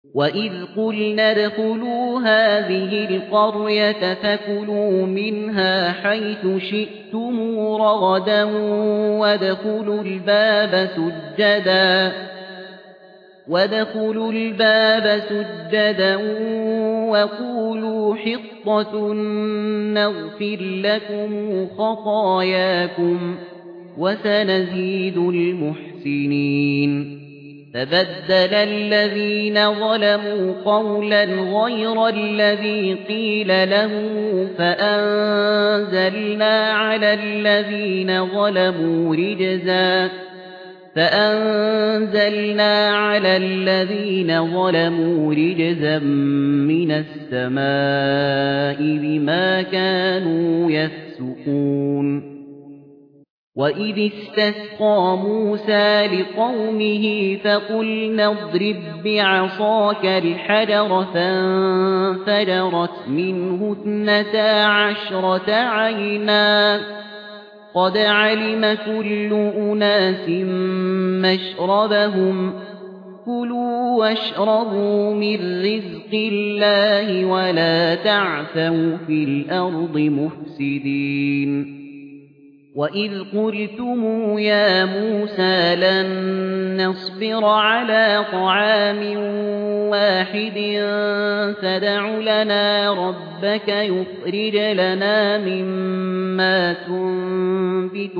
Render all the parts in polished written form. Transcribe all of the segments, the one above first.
وَإِذْ قُلْنَا ادْخُلُوا هَٰذِهِ الْقَرْيَةَ فَكُلُوا مِنْهَا حَيْثُ شِئْتُمْ رَغَدًا وَادْخُلُوا الْبَابَ سُجَّدًا وَقُولُوا حِطَّةٌ نَّغْفِرْ لَكُمْ خَطَايَاكُمْ وَسَنَزِيدُ الْمُحْسِنِينَ فَبَدَّلَ الَّذِينَ ظَلَمُوا قَوْلًا غَيْرَ الَّذِي قِيلَ لَهُمْ فَأَنزَلْنَا عَلَى الَّذِينَ ظَلَمُوا رِجْزًا مِّنَ السَّمَاءِ بِمَا كَانُوا يَفْسُقُونَ وَإِذِ اسْتَسْقَىٰ مُوسَىٰ لِقَوْمِهِ فَقُلْنَا اضْرِب بِّعَصَاكَ الْحَجَرَ فَانفَجَرَتْ مِنْهُ 12 عَيْنًا ۖ قَدْ عَلِمَ كُلُّ أُنَاسٍ مَّشْرَبَهُمْ ۖ كُلُوا وَاشْرَبُوا مِن رِّزْقِ اللَّهِ وَلَا تَعْثَوْا فِي الْأَرْضِ مُفْسِدِينَ وَإِذْ قُلْتُمْ يَا مُوسَىٰ لَن نَّصْبِرَ عَلَىٰ طَعَامٍ وَاحِدٍ فَادْعُ لَنَا رَبَّكَ يُخْرِجْ لَنَا مِمَّا تُنبِتُ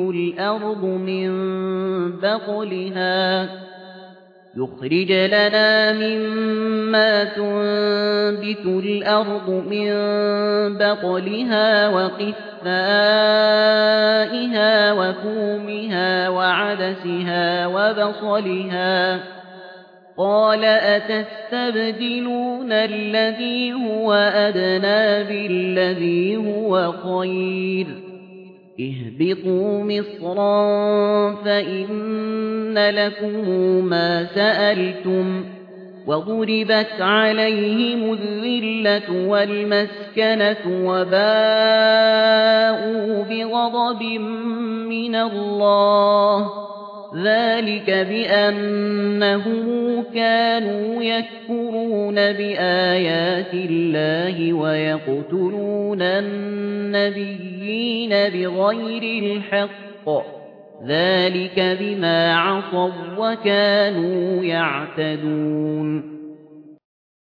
الْأَرْضُ مِن بَقْلِهَا وَقِثَّائِهَا وَفُومِهَا وَعَدَسِهَا وَبَصَلِهَا ۖ قَالَ أَتَسْتَبْدِلُونَ الَّذِي هُوَ أَدْنَىٰ بِالَّذِي هُوَ خَيْرٌ ۚ اهْبِطُوا مِصْرًا فَإِنَّ لَكُم مَّا سَأَلْتُمْ ۗ وَضُرِبَتْ عَلَيْهِمُ الذِّلَّةُ وَالْمَسْكَنَةُ وَبَاءُوا بِغَضَبٍ مِّنَ اللَّهِ ۗ ذَٰلِكَ بِأَنَّهُمْ كَانُوا يَكْفُرُونَ بِآيَاتِ اللَّهِ وَيَقْتُلُونَ النَّبِيِّينَ بِغَيْرِ الْحَقِّ ۗ ذَٰلِكَ بِمَا عَصَوا وَّكَانُوا يَعْتَدُونَ